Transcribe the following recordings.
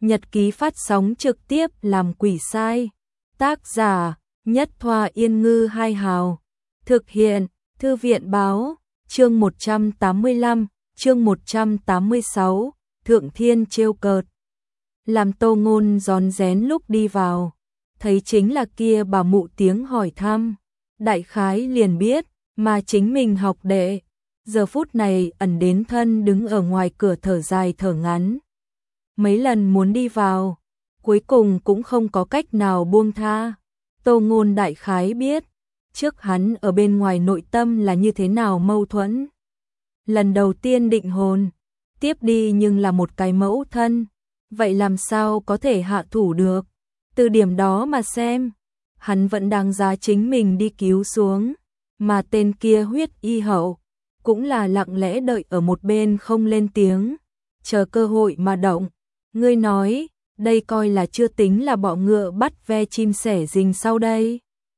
Nhật ký phát sóng trực tiếp làm quỷ sai. Tác giả: Nhất Thoa Yên Ngư Hai Hào. Thực hiện: Thư viện báo. Chương 185, chương 186, Thượng Thiên trêu cợt. Làm Tô Ngôn rón rén lúc đi vào, thấy chính là kia bà mụ tiếng hỏi thăm. Đại khái liền biết, mà chính mình học đệ. Giờ phút này ẩn đến thân đứng ở ngoài cửa thở dài thở ngắn. Mấy lần muốn đi vào, cuối cùng cũng không có cách nào buông tha. Tô Ngôn đại khái biết, trước hắn ở bên ngoài nội tâm là như thế nào mâu thuẫn. Lần đầu tiên định hồn, tiếp đi nhưng là một cái mẫu thân, vậy làm sao có thể hạ thủ được. Từ điểm đó mà xem, hắn vẫn đang giá chính mình đi cứu xuống, mà tên kia huyết y hậu cũng là lặng lẽ đợi ở một bên không lên tiếng, chờ cơ hội mà động. Ngươi nói, đây coi là chưa tính là bọ ngựa bắt ve chim sẻ rình sau đây.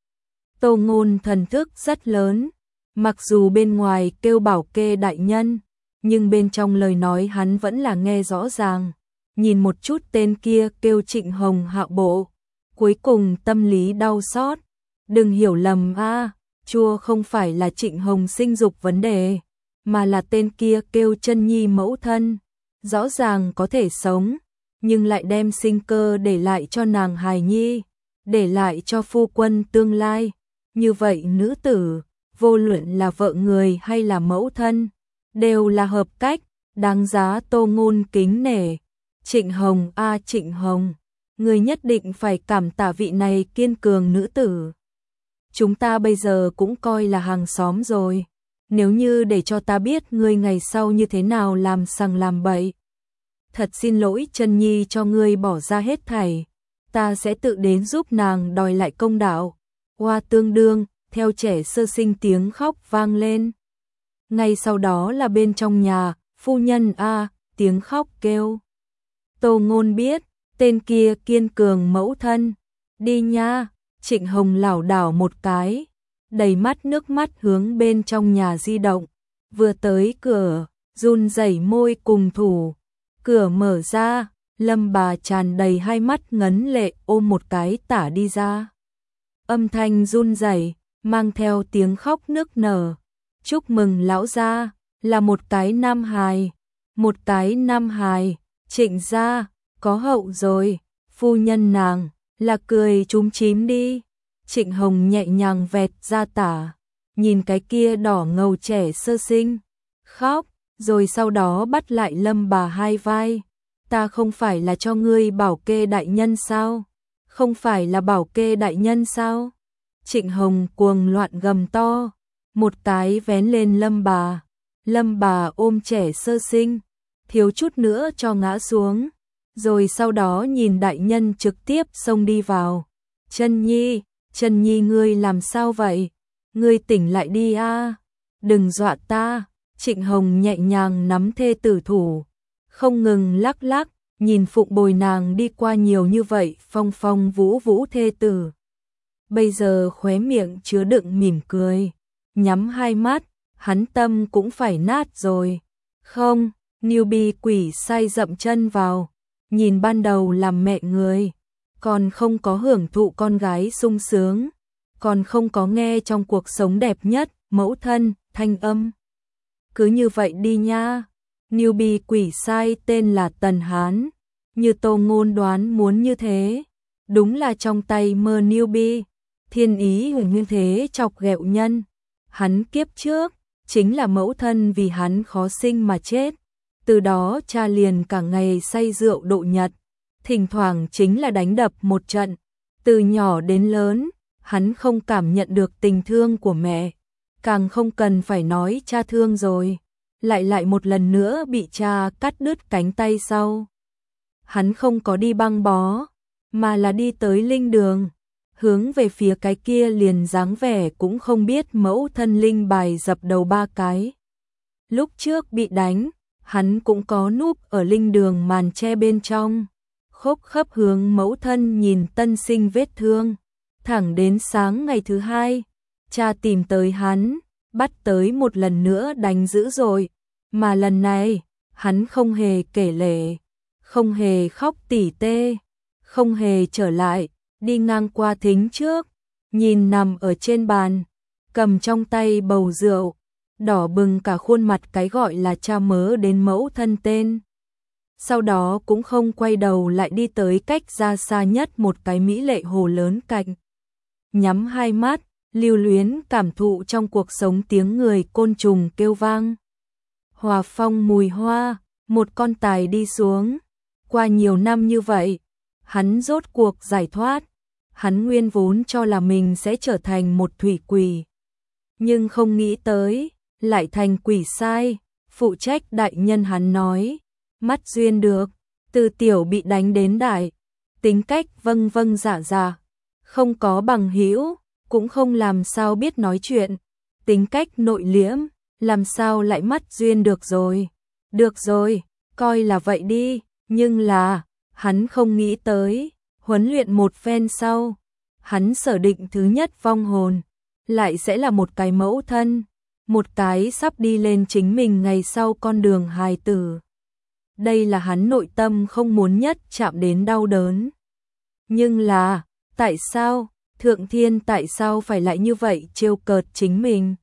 Tô Ngôn thần thức rất lớn, mặc dù bên ngoài kêu bảo kê đại nhân, nhưng bên trong lời nói hắn vẫn là nghe rõ ràng. Nhìn một chút tên kia kêu Trịnh Hồng hạ bộ, cuối cùng tâm lý đau xót. Đừng hiểu lầm a, chua không phải là Trịnh Hồng sinh dục vấn đề, mà là tên kia kêu Chân Nhi mẫu thân. Rõ ràng có thể sống, nhưng lại đem sinh cơ để lại cho nàng hài nhi, để lại cho phu quân tương lai. Như vậy nữ tử, vô luận là vợ người hay là mẫu thân, đều là hợp cách, đáng giá Tô Ngôn kính nể. Trịnh Hồng a Trịnh Hồng, người nhất định phải cảm tạ vị này kiên cường nữ tử. Chúng ta bây giờ cũng coi là hàng xóm rồi, nếu như để cho ta biết ngươi ngày sau như thế nào làm sằng làm bậy. Thật xin lỗi Chân Nhi cho ngươi bỏ ra hết thảy, ta sẽ tự đến giúp nàng đòi lại công đạo. Hoa tương đương, theo trẻ sơ sinh tiếng khóc vang lên. Ngay sau đó là bên trong nhà, phu nhân a, tiếng khóc kêu. Tô Ngôn biết, tên kia kiên cường mẫu thân. Đi nha, Trịnh Hồng lảo đảo một cái, đầy mắt nước mắt hướng bên trong nhà di động. Vừa tới cửa, run rẩy môi cùng thủ. Cửa mở ra, Lâm bà tràn đầy hai mắt ngấn lệ ôm một cái tả đi ra. Âm thanh run rẩy, mang theo tiếng khóc nức nở. Chúc mừng lão gia, là một cái nam hài. Một cái nam hài, Trịnh gia, có hậu rồi. Phu nhân nàng, là cười chúm chím đi. Trịnh Hồng nhẹ nhàng vẹt ra tả, nhìn cái kia đỏ ngầu trẻ sơ sinh, khóc, rồi sau đó bắt lại Lâm bà hai vai. Ta không phải là cho ngươi bảo kê đại nhân sao? Không phải là bảo kê đại nhân sao? Trịnh Hồng cuồng loạn gầm to, một cái vén lên Lâm bà ôm trẻ sơ sinh, thiếu chút nữa cho ngã xuống, rồi sau đó nhìn đại nhân trực tiếp xông đi vào. Chân Nhi ngươi làm sao vậy? Ngươi tỉnh lại đi a, đừng dọa ta. Trịnh Hồng nhẹ nhàng nắm thê tử thủ, không ngừng lắc lắc, nhìn phụng bồi nàng đi qua nhiều như vậy phong phong vũ vũ thê tử. Bây giờ khóe miệng chứa đựng mỉm cười, nhắm hai mắt, hắn tâm cũng phải nát rồi. Không, newbie quỷ sai dậm chân vào, nhìn ban đầu làm mẹ người, còn không có hưởng thụ con gái sung sướng, còn không có nghe trong cuộc sống đẹp nhất, mẫu thân, thanh âm. Cứ như vậy đi nha. Newbie quỷ sai tên là Tần Hán, như Tô Ngôn đoán muốn như thế, đúng là trong tay mơ newbie, thiên ý như thế chọc ghẹo nhân. Hắn kiếp trước, chính là mẫu thân vì hắn khó sinh mà chết, từ đó cha liền cả ngày say rượu độ nhật, thỉnh thoảng chính là đánh đập một trận. Từ nhỏ đến lớn, hắn không cảm nhận được tình thương của mẹ, càng không cần phải nói cha thương rồi. Lại một lần nữa bị cha cắt đứt cánh tay sau. Hắn không có đi băng bó, mà là đi tới linh đường, hướng về phía cái kia liền dáng vẻ cũng không biết mẫu thân linh bài dập đầu 3 cái. Lúc trước bị đánh, hắn cũng có núp ở linh đường màn che bên trong, khóc khắp hướng mẫu thân nhìn tân sinh vết thương. Thẳng đến sáng ngày thứ hai, cha tìm tới hắn, bắt tới một lần nữa đánh dữ rồi, mà lần này, hắn không hề kể lể, không hề khóc tỉ tê, không hề trở lại, đi ngang qua thính trước, nhìn nằm ở trên bàn, cầm trong tay bầu rượu, đỏ bừng cả khuôn mặt cái gọi là cha mớ đến mẫu thân tên. Sau đó cũng không quay đầu lại đi tới cách ra xa nhất một cái mỹ lệ hồ lớn cạnh. Nhắm hai mắt, lưu luyến cảm thụ trong cuộc sống tiếng người côn trùng kêu vang. Hòa phong mùi hoa, một con tài đi xuống. Qua nhiều năm như vậy, hắn rốt cuộc giải thoát. Hắn nguyên vốn cho là mình sẽ trở thành một thủy quỷ. Nhưng không nghĩ tới, lại thành quỷ sai. Phụ trách đại nhân hắn nói, mắt duyên được, từ tiểu bị đánh đến đại. Tính cách vâng vâng dạ dạ, không có bằng hữu, cũng không làm sao biết nói chuyện. Tính cách nội liễm, làm sao lại mắt duyên được rồi. Được rồi, coi là vậy đi, nhưng là, hắn không nghĩ tới, huấn luyện một phen sau, hắn sở định thứ nhất vong hồn, lại sẽ là một cái mẫu thân, một cái sắp đi lên chính mình ngày sau con đường hài tử. Đây là hắn nội tâm không muốn nhất chạm đến đau đớn. Nhưng là, tại sao, Thượng Thiên tại sao phải lại như vậy trêu cợt chính mình?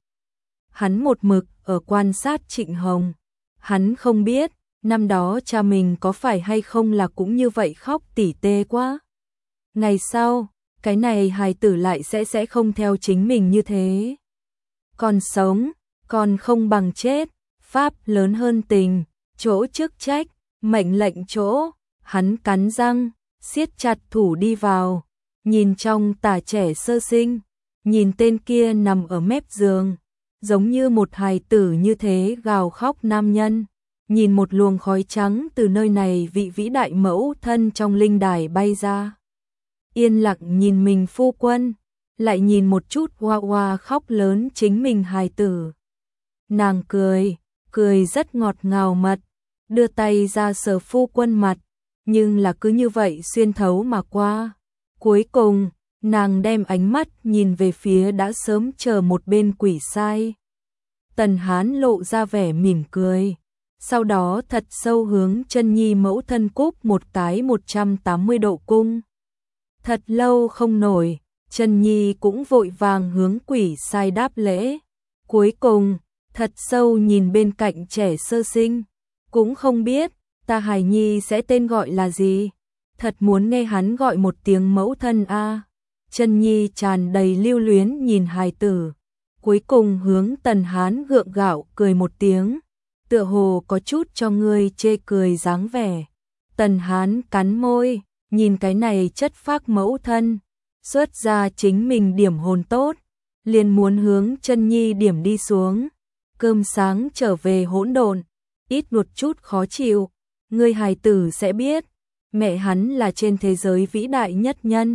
Hắn một mực ở quan sát Trịnh Hồng, hắn không biết, năm đó cha mình có phải hay không là cũng như vậy khóc tỉ tê quá. Ngày sau, cái này hài tử lại sẽ không theo chính mình như thế. Còn sống, còn không bằng chết, pháp lớn hơn tình, chỗ chức trách, mệnh lệnh chỗ, hắn cắn răng, siết chặt thủ đi vào, nhìn trong tà trẻ sơ sinh, nhìn tên kia nằm ở mép giường, giống như một hài tử như thế gào khóc nam nhân, nhìn một luồng khói trắng từ nơi này vị vĩ đại mẫu thân trong linh đài bay ra. Yên lặng nhìn mình phu quân, lại nhìn một chút hoa hoa khóc lớn chính mình hài tử. Nàng cười, cười rất ngọt ngào mật, đưa tay ra sờ phu quân mặt, nhưng là cứ như vậy xuyên thấu mà qua. Cuối cùng, nàng đem ánh mắt nhìn về phía đã sớm chờ một bên quỷ sai. Tần Hán lộ ra vẻ mỉm cười, sau đó thật sâu hướng chân nhi mẫu thân cúp một cái 180 độ cung. Thật lâu không nổi, chân nhi cũng vội vàng hướng quỷ sai đáp lễ. Cuối cùng, thật sâu nhìn bên cạnh trẻ sơ sinh, cũng không biết ta hài nhi sẽ tên gọi là gì. Thật muốn nghe hắn gọi một tiếng mẫu thân a. Chân nhi tràn đầy lưu luyến nhìn hài tử, cuối cùng hướng Tần Hán gượng gạo cười một tiếng, tựa hồ có chút cho ngươi chê cười dáng vẻ. Tần Hán cắn môi, nhìn cái này chất phác mẫu thân, xuất ra chính mình điểm hồn tốt, liền muốn hướng chân nhi điểm đi xuống. Cơm sáng trở về hỗn độn, ít một chút khó chịu, ngươi hài tử sẽ biết, mẹ hắn là trên thế giới vĩ đại nhất nhân.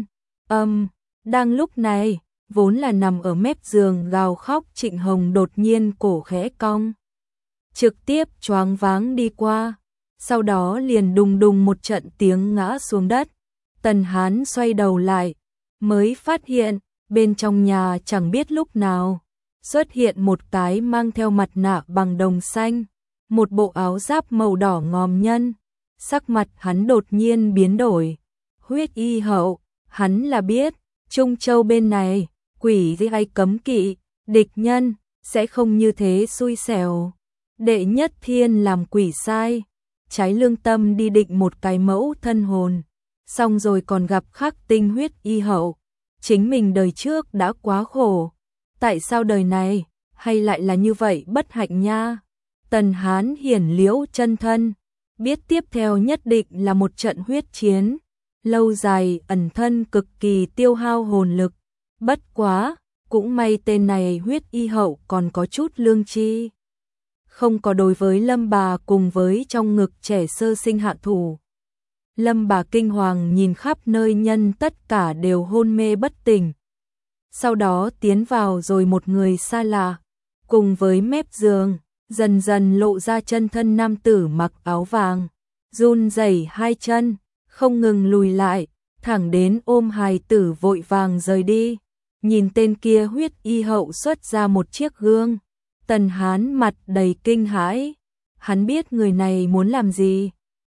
Đang lúc này, vốn là nằm ở mép giường gào khóc Trịnh Hồng đột nhiên cổ khẽ cong, trực tiếp choáng váng đi qua, sau đó liền đùng đùng một trận tiếng ngã xuống đất. Tần Hán xoay đầu lại, mới phát hiện, bên trong nhà chẳng biết lúc nào, xuất hiện một cái mang theo mặt nạ bằng đồng xanh, một bộ áo giáp màu đỏ ngòm nhân. Sắc mặt hắn đột nhiên biến đổi. Huyết y hậu, hắn là biết, Trung Châu bên này, quỷ gì hay cấm kỵ, địch nhân, sẽ không như thế xui xẻo. Đệ nhất thiên làm quỷ sai, trái lương tâm đi định một cái mẫu thân hồn, xong rồi còn gặp khắc tinh huyết y hậu. Chính mình đời trước đã quá khổ, tại sao đời này, hay lại là như vậy bất hạnh nha. Tần Hán hiển liễu chân thân, biết tiếp theo nhất định là một trận huyết chiến, lâu dài ẩn thân cực kỳ tiêu hao hồn lực. Bất quá, cũng may tên này huyết y hậu còn có chút lương tri, không có đối với Lâm bà cùng với trong ngực trẻ sơ sinh hạ thủ. Lâm bà kinh hoàng nhìn khắp nơi nhân tất cả đều hôn mê bất tỉnh. Sau đó tiến vào rồi một người xa lạ, cùng với mép giường, dần dần lộ ra chân thân nam tử mặc áo vàng, run rẩy hai chân, không ngừng lùi lại, thẳng đến ôm hài tử vội vàng rời đi. Nhìn tên kia huyết y hậu xuất ra một chiếc gương, Tần Hán mặt đầy kinh hãi, hắn biết người này muốn làm gì.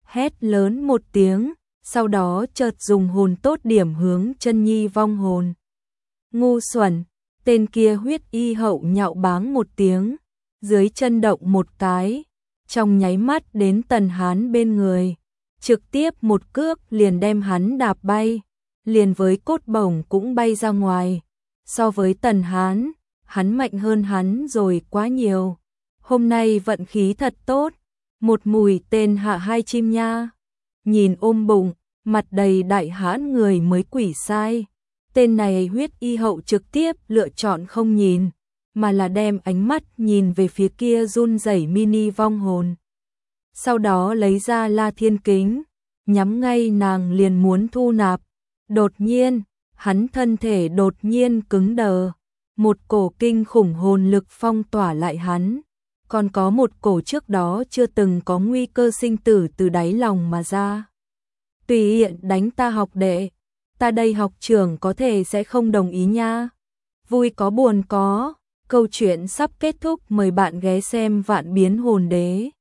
hét lớn một tiếng, sau đó chợt dùng hồn tốt điểm hướng chân nhi vong hồn. Ngu xuẩn, tên kia huyết y hậu nhạo báng một tiếng, dưới chân động một cái, trong nháy mắt đến Tần Hán bên người, trực tiếp một cước liền đem hắn đạp bay, liền với cốt bổng cũng bay ra ngoài. So với Tần Hán, hắn mạnh hơn hắn rồi quá nhiều. Hôm nay vận khí thật tốt, một mũi tên hạ hai chim nha. Nhìn ôm bụng, mặt đầy đại hãn người mới quỷ sai. Tên này huyết y hậu trực tiếp lựa chọn không nhìn, mà là đem ánh mắt nhìn về phía kia run rẩy mini vong hồn. Sau đó lấy ra La Thiên Kính, nhắm ngay nàng liền muốn thu nạp. Đột nhiên, hắn thân thể đột nhiên cứng đờ, một cổ kinh khủng hồn lực phong tỏa lại hắn, còn có một cổ trước đó chưa từng có nguy cơ sinh tử từ đáy lòng mà ra. Tùy tiện đánh ta học đệ, ta đây học trưởng có thể sẽ không đồng ý nha. Vui có buồn có, câu chuyện sắp kết thúc, mời bạn ghé xem Vạn Biến Hồn Đế.